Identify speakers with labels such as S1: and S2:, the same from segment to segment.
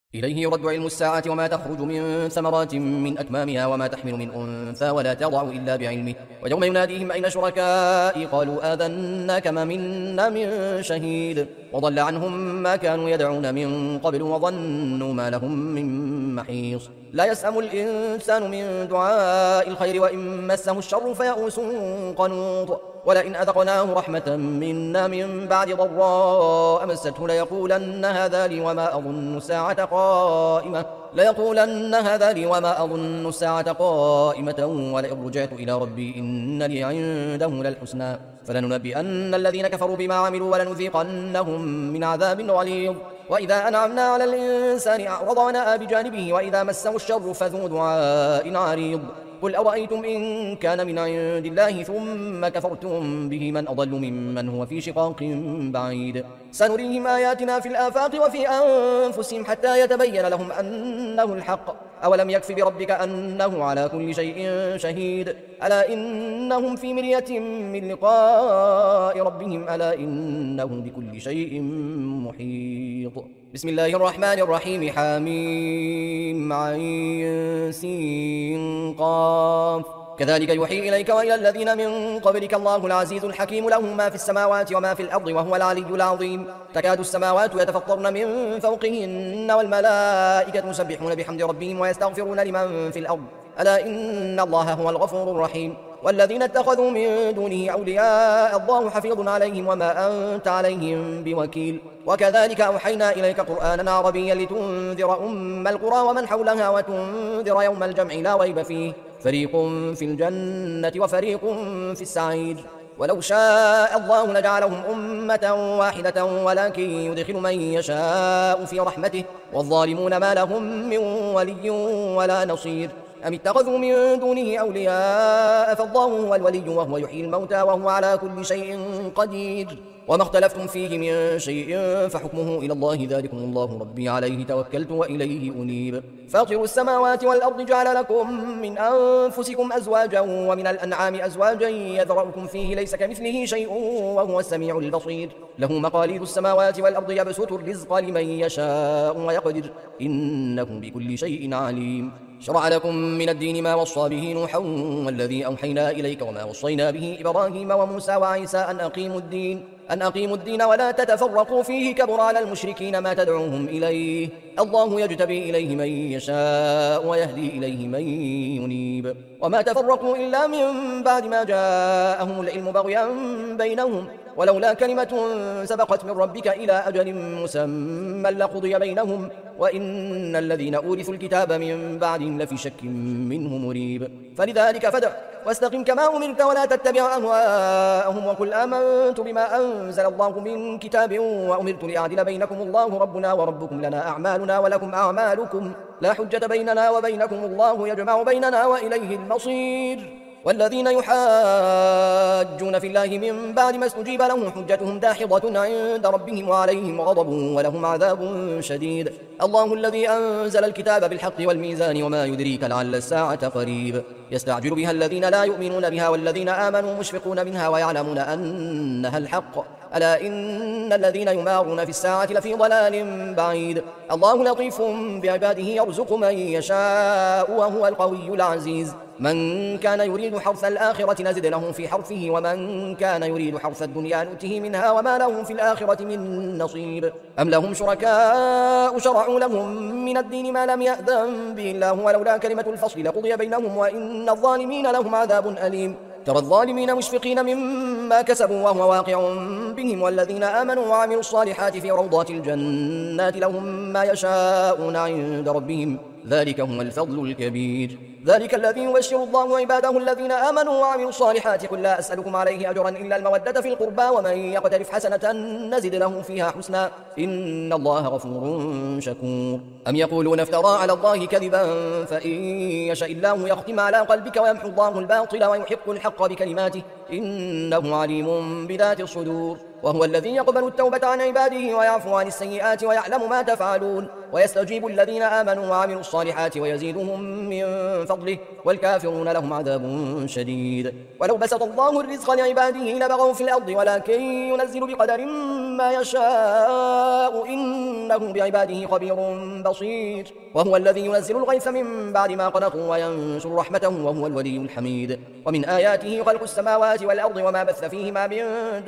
S1: إليه يرد علم الساعة وما تخرج من ثمرات من أكمامها وما تحمل من أنثى ولا تضع إلا بعلمه ويوم يناديهم أين شركائي قالوا آذناك ما منا من شهيد وضل عنهم ما كانوا يدعون من قبل وظنوا ما لهم من محيص لا يسأم الإنسان من دعاء الخير وإن مسه الشر فيئوس قنوط ولئن أذقناه رحمة منا من بعد ضراء مسته ليقولن هذا لي وما أظن الساعة قائمة ولئن رجعت إلى ربي إن لي عنده للحسنى فلننبئن الذين كفروا بما عملوا ولنذيقنهم من عذاب غليظ وإذا أنعمنا على الإنسان أعرض ونأى بجانبه وإذا مسه الشر فذو دعاء عريض قل أرأيتم إن كان من عند الله ثم كفرتم به من أضل ممن هو في شقاق بعيد سنريهم آياتنا في الآفاق وفي أنفسهم حتى يتبين لهم أنه الحق أولم يكف بربك أنه على كل شيء شهيد ألا إنهم في مرية من لقاء ربهم ألا إنه بكل شيء محيط بسم الله الرحمن الرحيم حميم عين سين قاف كذلك يوحي إليك وإلى الذين من قبلك الله العزيز الحكيم له ما في السماوات وما في الأرض وهو العلي العظيم تكاد السماوات يتفطرن من فوقهن والملائكة يسبحون بحمد ربهم ويستغفرون لمن في الأرض ألا إن الله هو الغفور الرحيم والذين اتخذوا من دونه أولياء الله حفيظ عليهم وما أنت عليهم بوكيل وكذلك أوحينا إليك قرآنا عربيا لتنذر أم القرى ومن حولها وتنذر يوم الجمع لا ريب فيه فريق في الجنة وفريق في السعير ولو شاء الله لجعلهم أمة واحدة ولكن يدخل من يشاء في رحمته والظالمون ما لهم من ولي ولا نصير أم اتخذوا من دونه أولياء فالله هو الولي وهو يحيي الموتى وهو على كل شيء قدير وما اختلفتم فيه من شيء فحكمه إلى الله ذلكم الله ربي عليه توكلت وإليه أنيب فاطر السماوات والأرض جعل لكم من أنفسكم أزواجا ومن الأنعام أزواجا يذرأكم فيه ليس كمثله شيء وهو السميع البصير له مقاليد السماوات والأرض يبسط الرزق لمن يشاء ويقدر إنه بكل شيء عليم شرع لكم من الدين ما وصى به نوحا والذي أوحينا إليك وما وصينا به إبراهيم وموسى وعيسى أن أقيموا الدين ولا تتفرقوا فيه كبر على المشركين ما تدعوهم إليه الله يجتبي إليه من يشاء ويهدي إليه من ينيب وما تفرقوا إلا من بعد ما جاءهم العلم بغيا بينهم ولولا كلمة سبقت من ربك إلى أجل مسمى لقضي بينهم وإن الذين أورثوا الكتاب من بعدهم لفي شك منه مريب فلذلك فادع واستقم كما أمرت ولا تتبع أهواءهم وقل آمنت بما أنزل الله من كتاب وأمرت لأعدل بينكم الله ربنا وربكم لنا أعمالنا ولكم أعمالكم لا حجة بيننا وبينكم الله يجمع بيننا وإليه المصير والذين يحاجون في الله من بعد ما استجيب لهم حجتهم داحضة عند ربهم وعليهم غضب ولهم عذاب شديد الله الذي أنزل الكتاب بالحق والميزان وما يدريك لعل الساعة قريب يستعجل بها الذين لا يؤمنون بها والذين آمنوا مشفقون منها ويعلمون أنها الحق ألا إن الذين يمارون في الساعة لفي ضلال بعيد الله لطيف بعباده يرزق من يشاء وهو القوي العزيز من كان يريد حرث الآخرة نزد له في حرثه ومن كان يريد حرث الدنيا نؤته منها وما لهم في الآخرة من نصيب أم لهم شركاء شرعوا لهم من الدين ما لم يأذن به الله ولولا كلمة الفصل لقضي بينهم وإن الظالمين لهم عذاب أليم ترى الظالمين مشفقين مما كسبوا وهو واقع بهم والذين آمنوا وعملوا الصالحات في روضات الجنات لهم ما يشاءون عند ربهم ذلك هو الفضل الكبير ذلك الذي يبشر الله عباده الذين آمنوا وعملوا الصالحات قل لا أسألكم عليه أجرا إلا المودة في القربى ومن يقترف حسنة نزد له فيها حسنا إن الله غفور شكور أم يقولون افترى على الله كذبا فإن يشاء الله يختم على قلبك ويمحو الله الباطل ويحق الحق بكلماته إنه عليم بذات الصدور وهو الذي يقبل التوبة عن عباده ويعفو عن السيئات ويعلم ما تفعلون ويستجيب الذين آمنوا وعملوا الصالحات ويزيدهم من فضله والكافرون لهم عذاب شديد ولو بسط الله الرزق لعباده لبغوا في الأرض ولكن ينزل بقدر ما يشاء إنه بعباده خبير بصير بصير وهو الذي ينزل الغيث من بعد ما قنطوا وينشر رحمته وهو الولي الحميد ومن آياته خلق السماوات والأرض وما بث فيهما من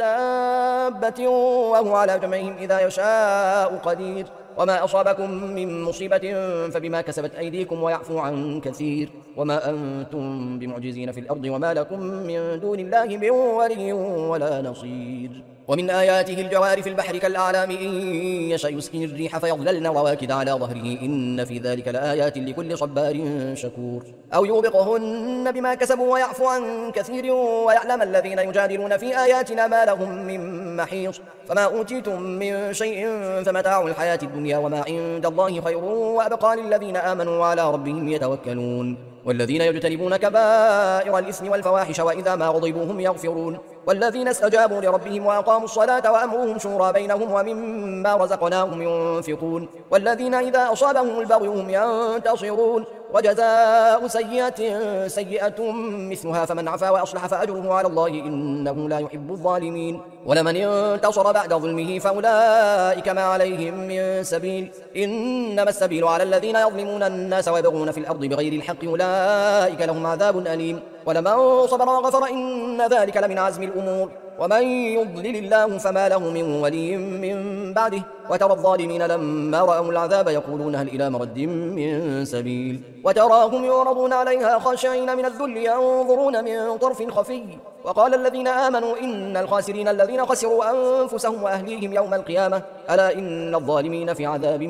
S1: دابة وهو على جمعهم إذا يشاء قدير وما أصابكم من مصيبة فبما كسبت أيديكم ويعفو عن كثير وما أنتم بمعجزين في الأرض وما لكم من دون الله من ولي ولا نصير ومن آياته الجوار في البحر كالأعلام إن يشأ يسكن الريح فيظللن رواكد على ظهره إن في ذلك لآيات لكل صبار شكور أو يوبقهن بما كسبوا ويعفو عن كثير ويعلم الذين يجادلون في آياتنا ما لهم من محيص فما أوتيتم من شيء فمتاع الحياة الدنيا وما عند الله خير وأبقى للذين آمنوا وعلى ربهم يتوكلون والذين يجتنبون كبائر الإثم والفواحش وإذا ما غضبوا هم يغفرون والذين استجابوا لربهم وأقاموا الصلاة وأمرهم شورى بينهم ومما رزقناهم ينفقون والذين إذا أصابهم البغي هم ينتصرون وجزاء سيئة سيئة مثلها فمن عفا وأصلح فأجره على الله إنه لا يحب الظالمين ولمن انتصر بعد ظلمه فأولئك ما عليهم من سبيل إنما السبيل على الذين يظلمون الناس ويبغون في الأرض بغير الحق أولئك لهم عذاب أليم ولمن صبر وغفر إن ذلك لمن عزم الأمور ومن يضلل الله فما له من ولي من بعده وترى الظالمين لما رأوا العذاب يقولون هل إلى مرد من سبيل وتراهم يعرضون عليها خاشعين من الذل ينظرون من طرف خفي وقال الذين آمنوا إن الخاسرين الذين خسروا أنفسهم وأهليهم يوم القيامة ألا إن الظالمين في عذاب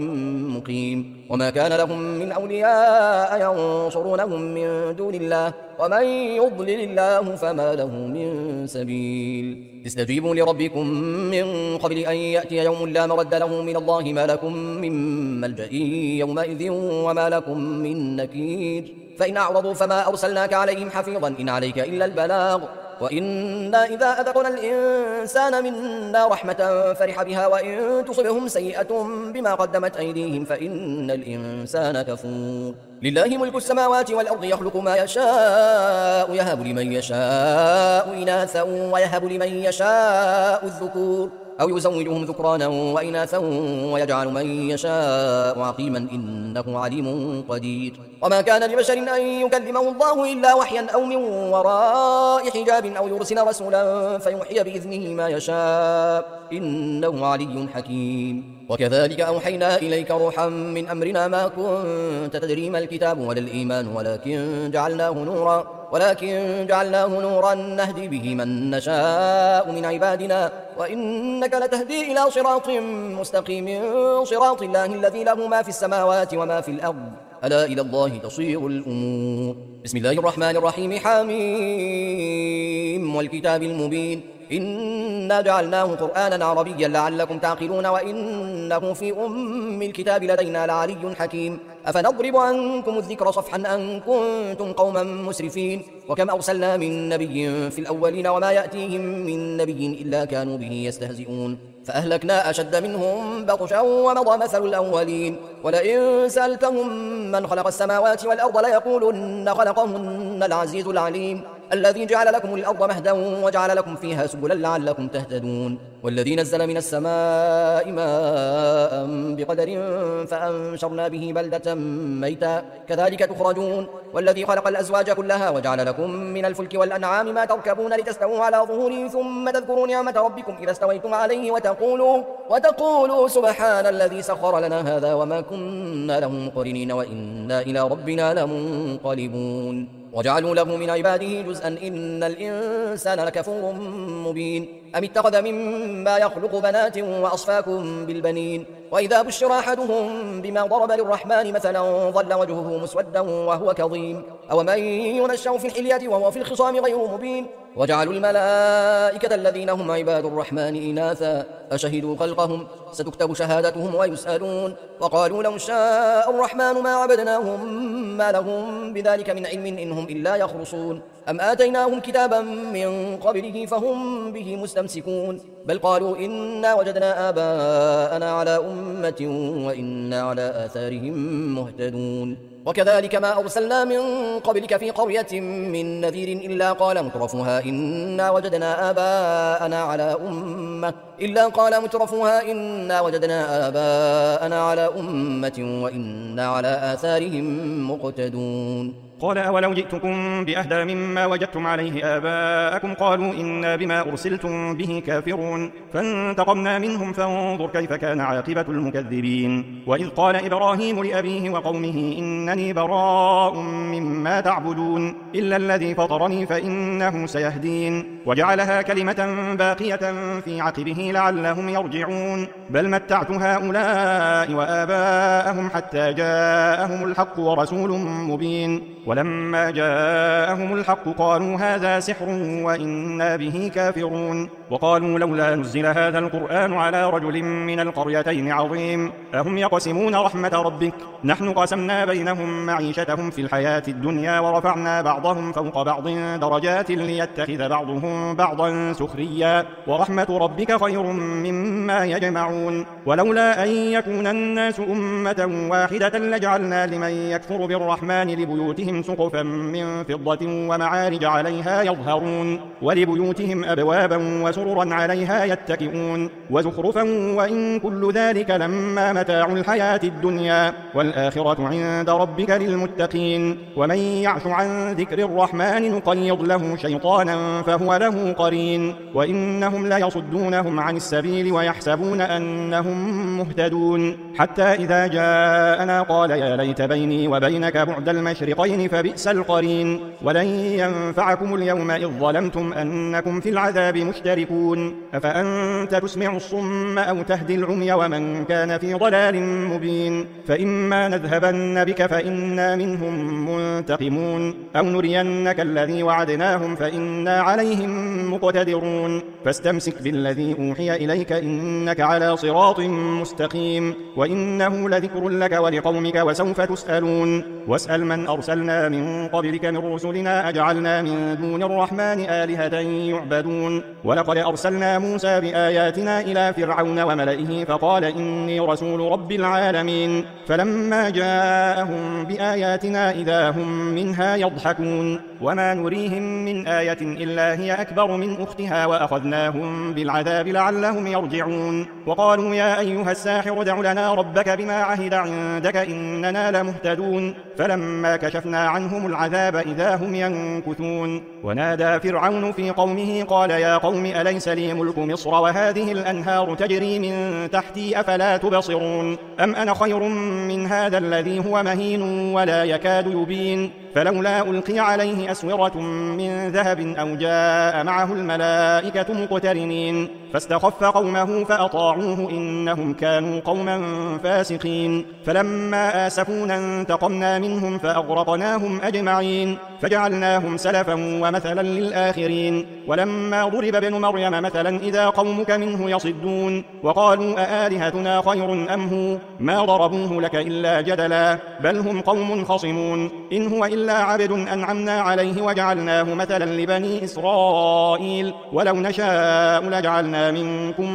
S1: مقيم وما كان لهم من أولياء ينصرونهم من دون الله ومن يضلل الله فما له من سبيل استجيبوا لربكم من قبل أن يأتي يوم لا مرد له من الله ما لكم من ملجأ يومئذ وما لكم من نكير فإن أعرضوا فما أرسلناك عليهم حفيظا إن عليك إلا البلاغ وإنا إذا أذقنا الإنسان منا رحمة فرح بها وإن تصبهم سيئة بما قدمت أيديهم فإن الإنسان كفور لله ملك السماوات والأرض يخلق ما يشاء يهب لمن يشاء إناثا ويهب لمن يشاء الذكور أو يزوجهم ذكرانا وإناثا ويجعل من يشاء عقيما إنه عليم قدير وما كان لبشر أن يكلمه الله إلا وحيا أو من وراء حجاب أو يرسل رسولا فيوحي بإذنه ما يشاء إنه علي حكيم وكذلك أوحينا إليك روحا من أمرنا ما كنت تدري ما الكتاب ولا الإيمان ولكن جعلناه نورا نهدي به من نشاء من عبادنا وإنك لتهدي إلى صراط مستقيم صراط الله الذي له ما في السماوات وما في الأرض ألا إلى الله تصير الأمور بسم الله الرحمن الرحيم حميم والكتاب المبين إنا جعلناه قرآنا عربيا لعلكم تعقلون وإنه في أم الكتاب لدينا لعلي حكيم أفنضرب عنكم الذكر صفحا أن كنتم قوما مسرفين وكم أرسلنا من نبي في الأولين وما يأتيهم من نبي إلا كانوا به يستهزئون فأهلكنا أشد منهم بطشا ومضى مثل الأولين ولئن سألتهم من خلق السماوات والأرض ليقولن خلقهن العزيز العليم الذي جعل لكم الأرض مهدا وجعل لكم فيها سبلا لعلكم تهتدون والذي نزل من السماء ماء بقدر فأنشرنا به بلدة ميتا كذلك تخرجون والذي خلق الأزواج كلها وجعل لكم من الفلك والأنعام ما تركبون لتستووا على ظهوره ثم تذكروا نعمة ربكم إذا استويتم عليه وتقولوا سبحان الذي سخر لنا هذا وما كنا له مقرنين وإنا إلى ربنا لمنقلبون وجعلوا له من عباده جزءا إن الإنسان لكفور مبين أم اتخذ مما يخلق بنات وأصفاكم بالبنين وإذا بشر أحدهم بما ضرب للرحمن مثلا ظل وجهه مسودا وهو كظيم أو من ينشأ في الحلية وهو في الخصام غير مبين وجعلوا الملائكة الذين هم عباد الرحمن إناثا أشهدوا خلقهم ستكتب شهادتهم ويسألون وقالوا لو شاء الرحمن ما عبدناهم ما لهم بذلك من علم إنهم إلا يخرصون أم آتيناهم كتابا من قبله فهم به مستمسكون بل قالوا إنا وجدنا آباءنا على أمة وإنا على آثارهم مهتدون وكذلك ما أرسلنا من قبلك في قرية من نذير إلا قال مترفوها إنا وجدنا آباءنا على أمة وإنا على آثارهم مقتدون.
S2: قال أولو جئتكم بأهدى مما وجدتم عليه آباءكم قالوا إنا بما أرسلتم به كافرون فانتقمنا منهم فانظر كيف كان عاقبة المكذبين. وإذ قال إبراهيم لأبيه وقومه إنني براء مما تعبدون إلا الذي فطرني فإنه سيهدين وجعلها كلمة باقية في عقبه لعلهم يرجعون بل متعت هؤلاء وآباءهم حتى جاءهم الحق ورسول مبين ولما جاءهم الحق قالوا هذا سحر وإنا به كافرون وقالوا لولا نزل هذا القرآن على رجل من القريتين عظيم أهم يقسمون رحمة ربك نحن قسمنا بينهم معيشتهم في الحياة الدنيا ورفعنا بعضهم فوق بعض درجات ليتخذ بعضهم بعضا سخريا ورحمة ربك خير مما يجمعون ولولا أن يكون الناس أمة واحدة لجعلنا لمن يكفر بالرحمن لبيوتهم سقفا من فضة ومعارج عليها يظهرون ولبيوتهم أبوابا وسررا عليها يتكئون وزخرفا وإن كل ذلك لما متاع الحياة الدنيا والآخرة عند ربك للمتقين ومن يعش عن ذكر الرحمن نقيض له شيطانا فهو له قرين وإنهم ليصدونهم عن السبيل ويحسبون أنهم مهتدون حتى إذا جاءنا قال يا ليت بيني وبينك بعد المشرقين فبئس القرين ولن ينفعكم اليوم إذ ظلمتم أنكم في العذاب مشتركون أفأنت تسمع الصم أو تهدي العمي ومن كان في ضلال مبين فإما نذهبن بك فإنا منهم منتقمون أو نرينك الذي وعدناهم فإنا عليهم مقتدرون فاستمسك بالذي أوحي إليك إنك على صراط مستقيم وإنه لذكر لك ولقومك وسوف تسألون واسأل من أرسلنا من قبلك من رسلنا أجعلنا من دون الرحمن آلهة يعبدون ولقد أرسلنا موسى بآياتنا إلى فرعون وملئه فقال إني رسول رب العالمين فلما جاءهم بآياتنا إذا هم منها يضحكون وما نريهم من آية إلا هي أكبر من أختها وأخذناهم بالعذاب لعلهم يرجعون وقالوا يا أيها الساحر ادع لنا ربك بما عهد عندك إننا لمهتدون فلما كشفنا عنهم العذاب إذا هم ينكثون ونادى فرعون في قومه قال يا قوم أليس لي ملك مصر وهذه الأنهار تجري من تحتي أفلا تبصرون أم أنا خير من هذا الذي هو مهين ولا يكاد يبين فلولا ألقي عليه أسورة من ذهب أو جاء معه الملائكة مقترنين فاستخف قومه فأطاعوه إنهم كانوا قوما فاسقين فلما آسفونا انتقمنا منهم فأغرقناهم أجمعين فجعلناهم سلفا ومثلا للآخرين ولما ضرب ابن مريم مثلا إذا قومك منه يصدون وقالوا أآلهتنا خير أم هو ما ضربوه لك إلا جدلا بل هم قوم خصمون إن هو إلا عبد أنعمنا عليه وجعلناه مثلا لبني إسرائيل ولو نشاء لجعلنا منكم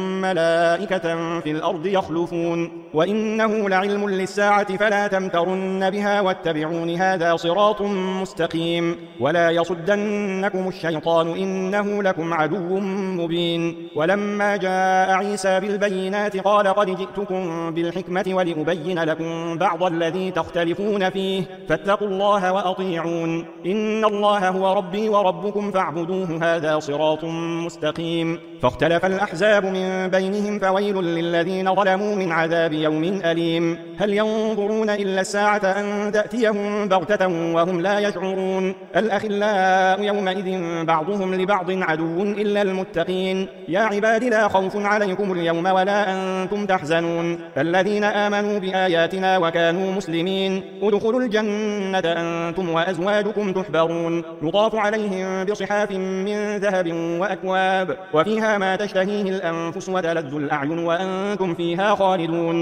S2: ملائكة في الأرض يخلفون وإنه لعلم للساعة فلا تمترن بها واتبعون هذا صراط مستقيم ولا يصدنكم الشيطان إنه لكم عدو مبين ولما جاء عيسى بالبينات قال قد جئتكم بالحكمة ولأبين لكم بعض الذي تختلفون فيه فاتقوا الله وأطيعون إن الله هو ربي وربكم فاعبدوه هذا صراط مستقيم فاختلف الأحزاب من بينهم فويل للذين ظلموا من عذاب يوم أليم هل ينظرون إلا الساعة أن تأتيهم بغتة وهم لا يشعرون الأخلاء يومئذ بعضهم لبعض عدو إلا المتقين يا عباد لا خوف عليكم اليوم ولا أنتم تحزنون الذين آمنوا بآياتنا وكانوا مسلمين ادخلوا الجنة أنتم وأزواجكم تحبرون يطاف عليهم بصحاف من ذهب وأكواب وفيها ما تشتهيه الأنفس وتلذ الأعين وأنتم فيها خالدون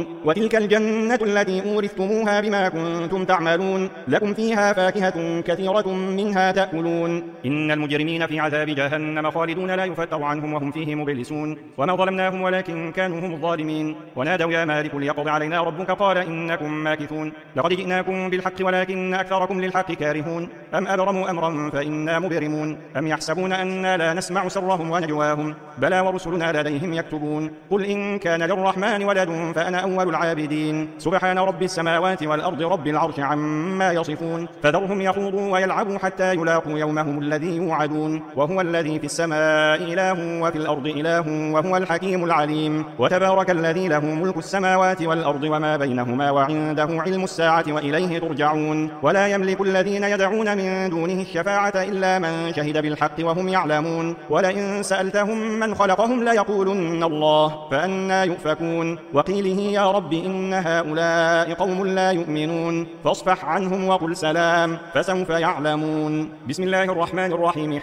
S2: وتلك الجنة التي أورثتموها بما كنتم تعملون لكم فيها فاكهة كثيرة منها تأكلون إن المجرمين في عذاب جهنم خالدون لا يفتر عنهم وهم فيه مبلسون وما ظلمناهم ولكن كانوا هم الظالمين ونادوا يا مالك ليقض علينا ربك قال إنكم ماكثون لقد جئناكم بالحق ولكن أكثركم للحق كارهون أم أبرموا أمرا فإنا مبرمون أم يحسبون أنا لا نسمع سرهم ونجواهم بلى ورسلنا لديهم يكتبون قل إن كان للرحمن ولد فأنا أول العابدين سبحان رب السماوات والأرض رب العرش عما يصفون فذرهم يخوضوا ويلعبوا حتى يلاقوا يومهم الذي يوعدون وهو الذي في السماء إله وفي الأرض إله وهو الحكيم العليم وتبارك الذي له ملك السماوات والأرض وما بينهما وعنده علم الساعة وإليه ترجعون ولا يملك الذين يدعون من دونه الشفاعة إلا من شهد بالحق وهم يعلمون ولئن سألتهم من خلقهم ليقولن الله فأنى يؤفكون وقيله يا رب إن هؤلاء قوم لا يؤمنون فاصفح عنهم وقل سلام فسوف يعلمون بسم الله الرحمن الرحيم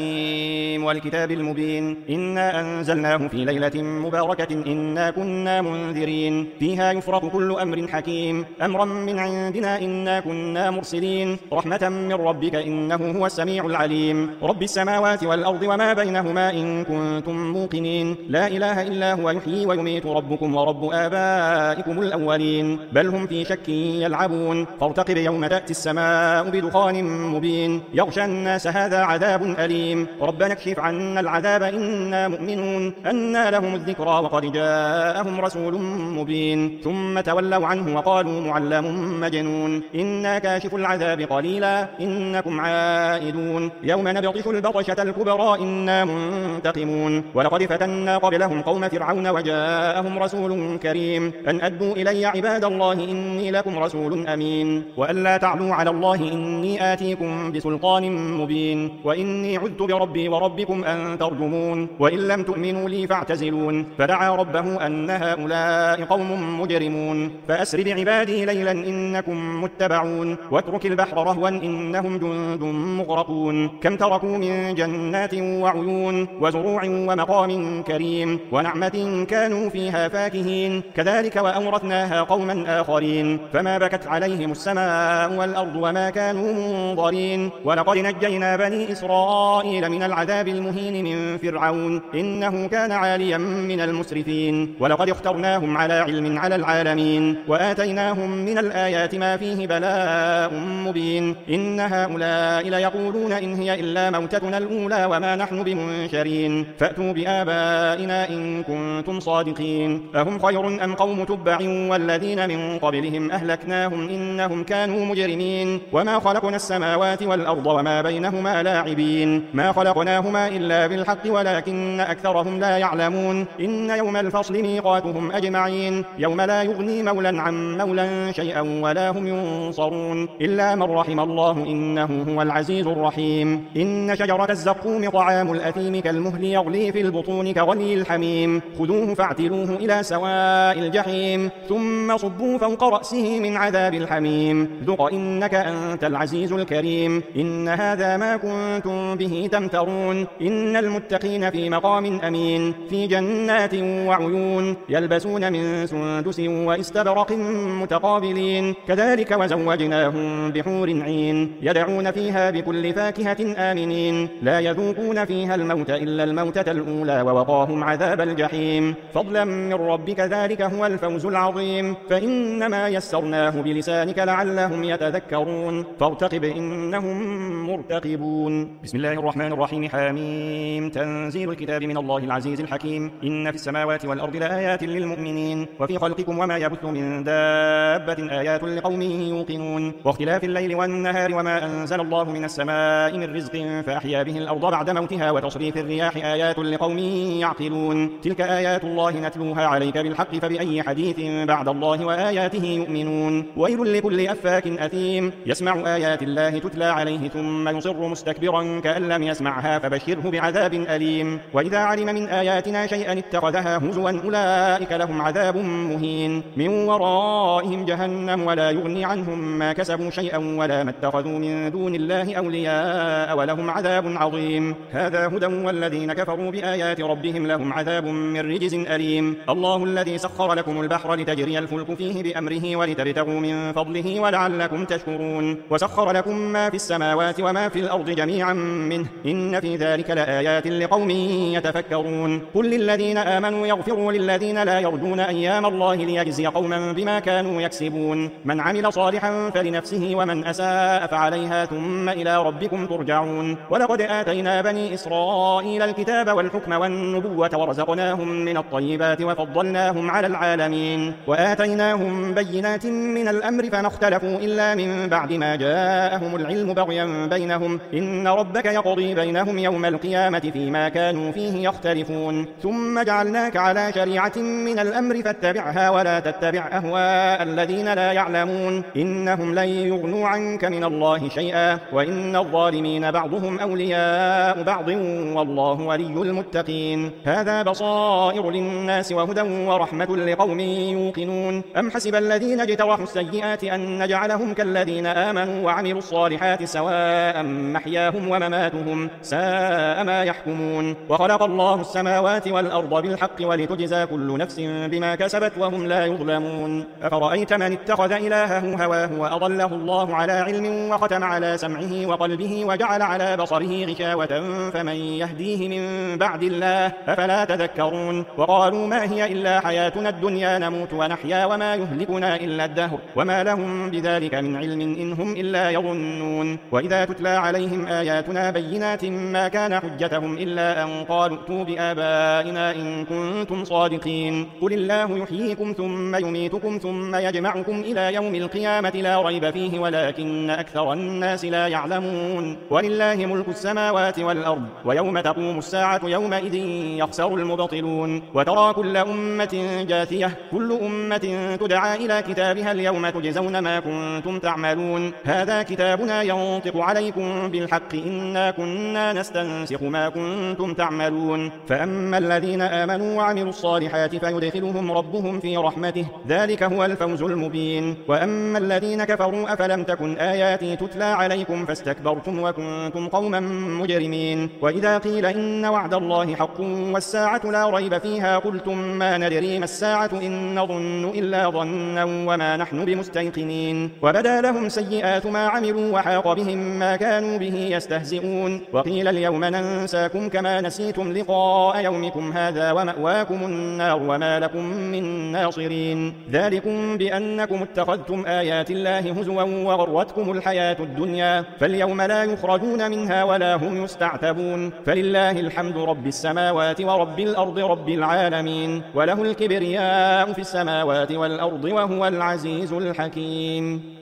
S2: حاميم والكتاب المبين إنا أنزلناه في ليلة مباركة إنا كنا منذرين فيها يفرق كل أمر حكيم أمرا من عندنا إنا كنا مرسلين رحمة من ربك إنه هو السميع العليم رب السماوات والأرض وما بينهما إن كنتم موقنين لا إله إلا هو يحيي ويميت ربكم ورب آبائكم الأولين بل هم في شك يلعبون فارتقب يوم تأتي السماء بدخان مبين يغشى الناس هذا عذاب أليم ربنا اكشف عنا العذاب إنا مؤمنون أنى لهم الذكرى وقد جاءهم رسول مبين ثم تولوا عنه وقالوا معلم مجنون إنا كاشف العذاب قليلا إنكم عائدون يوم نبطش البطشة الكبرى إنا منتقمون ولقد فتنا قبلهم قوم فرعون وجاءهم رسول كريم أن أدوا إلي عباد الله إني لكم رسول أمين وأن لا تعلوا على الله إني آتيكم بسلطان مبين وإني عذت بربي وربكم أن ترجمون وإن لم تؤمنوا لي فاعتزلون فدعا ربه أن هؤلاء قوم مجرمون فأسر بعبادي ليلا إنكم متبعون واترك البحر رهوا إنهم جند مغرقون كم تركوا من جنات وعيون وزروع ومقام كريم ونعمة كانوا فيها فاكهين كذلك وأورثناها قوما آخرين فما بكت عليهم السماء والأرض وما كانوا منظرين ولقد نجينا بني إسرائيل من العذاب المهين من فرعون إنه كان عاليا من المسرفين ولقد اخترناهم على علم على العالمين وآتيناهم من الآيات ما فيه بلاء مبين إن هؤلاء ليقولون إن هي إلا موتتنا الأولى وما نحن بمنشرين فأتوا بآبائنا إن كنتم صادقين أهم خير أم قوم تبع والذين من قبلهم أهلكناهم إنهم كانوا مجرمين وما خلقنا السماوات والأرض وما بينهما لاعبين ما خلقناهما إلا بالحق ولكن أكثرهم لا يعلمون إن يوم الفصل ميقاتهم أجمعين يوم لا يغني مولا عن مولا شيئا ولا هم ينصرون إلا من رحم الله إنه هو العزيز الرحيم إن شجرة الزقوم طعام الأثيم كالمهل يغلي في البطون كغلي الحميم خذوه فاعتلوه إلى سواء الجحيم ثم صبوا فوق رأسه من عذاب الحميم ذق إنك أنت العزيز الكريم إن هذا ما كنتم به تمترون إن المتقين في مقام أمين في جنات وعيون يلبسون من سندس واستبرق متقابلين كذلك وزوجناهم بحور عين يدعون فيها بكل فاكهة آمنين لا يذوقون فيها الموت إلا الموتة الأولى ووقاهم عذاب الجحيم فضلا من ربك ذلك هو الفوز العظيم فإنما يسرناه بلسانك لعلهم يتذكرون فارتقب إنهم مرتقبون بسم الله الرحمن الرحيم حاميم تنزيل الكتاب من الله العزيز الحكيم إن في السماوات والأرض لآيات للمؤمنين وفي خلقكم وما يبث من دابة آيات لقوم يوقنون واختلاف الليل والنهار وما أنزل الله من السماء من رزق فأحيا به الأرض بعد موتها وتصريف الرياح آيات لقوم يعقلون تلك آيات الله نتلوها عليك بالحق فبأي حديث بعد الله وآياته يؤمنون ويل لكل أفاك أثيم يسمع آيات الله تتلى عليه ثم يصر مستكبرا كأن لم يسمعها فبشره بعذاب أليم وإذا علم من آياتنا شيئا اتخذها هزوا أولئك لهم عذاب مهين من ورائهم جهنم ولا يغني عنهم ما كسبوا شيئا ولا ما اتخذوا من دون الله أولياء ولهم عذاب عظيم هذا هدى والذين كفروا بآيات ربهم لهم عذاب من رجز أليم الله الذي سخر لكم لكم البحر لتجري الفلك فيه بأمره ولتبتغوا من فضله ولعلكم تشكرون وسخر لكم ما في السماوات وما في الأرض جميعا منه إن في ذلك لآيات لقوم يتفكرون قل للذين آمنوا يغفروا للذين لا يرجون أيام الله ليجزي قوما بما كانوا يكسبون من عمل صالحا فلنفسه ومن أساء فعليها ثم إلى ربكم ترجعون ولقد آتينا بني إسرائيل الكتاب والحكم والنبوة ورزقناهم من الطيبات وفضلناهم على العالمين وآتيناهم بينات من الأمر فما اختلفوا إلا من بعد ما جاءهم العلم بغيا بينهم إن ربك يقضي بينهم يوم القيامة فيما كانوا فيه يختلفون ثم جعلناك على شريعة من الأمر فاتبعها ولا تتبع أهواء الذين لا يعلمون إنهم لن يغنوا عنك من الله شيئا وإن الظالمين بعضهم أولياء بعض والله ولي المتقين هذا بصائر للناس وهدى ورحمة لقوم يوقنون أم حسب الذين اجترحوا السيئات أن نجعلهم كالذين آمنوا وعملوا الصالحات سواء محياهم ومماتهم ساء ما يحكمون وخلق الله السماوات والأرض بالحق ولتجزى كل نفس بما كسبت وهم لا يظلمون أفرأيت من اتخذ إلهه هواه وأضله الله على علم وختم على سمعه وقلبه وجعل على بصره غشاوة فمن يهديه من بعد الله أفلا تذكرون وقالوا ما هي إلا حياتنا الدنيا نموت ونحيا وما يهلكنا إلا الدهر وما لهم بذلك من علم إن هم إلا يظنون وإذا تتلى عليهم آياتنا بينات ما كان حجتهم إلا أن قالوا ائتوا بآبائنا إن كنتم صادقين قل الله يحييكم ثم يميتكم ثم يجمعكم إلى يوم القيامة لا ريب فيه ولكن أكثر الناس لا يعلمون ولله ملك السماوات والأرض ويوم تقوم الساعة يومئذ يخسر المبطلون وترى كل أمة جاثية كل أمة تدعى إلى كتابها اليوم تجزون ما كنتم تعملون هذا كتابنا ينطق عليكم بالحق إنا كنا نستنسخ ما كنتم تعملون فأما الذين آمنوا وعملوا الصالحات فيدخلهم ربهم في رحمته ذلك هو الفوز المبين وأما الذين كفروا أفلم تكن آياتي تتلى عليكم فاستكبرتم وكنتم قوما مجرمين وإذا قيل إن وعد الله حق والساعة لا ريب فيها قلتم ما ندري ما الساعة إن نظن إلا ظنا وما نحن بمستيقنين وبدا لهم سيئات ما عملوا وحاق بهم ما كانوا به يستهزئون وقيل اليوم ننساكم كما نسيتم لقاء يومكم هذا ومأواكم النار وما لكم من ناصرين ذلكم بأنكم اتخذتم آيات الله هزوا وغرتكم الحياة الدنيا فاليوم لا يخرجون منها ولا هم يستعتبون فلله الحمد رب السماوات ورب الأرض رب العالمين وله الكبرياء في السماوات والأرض وهو العزيز الحكيم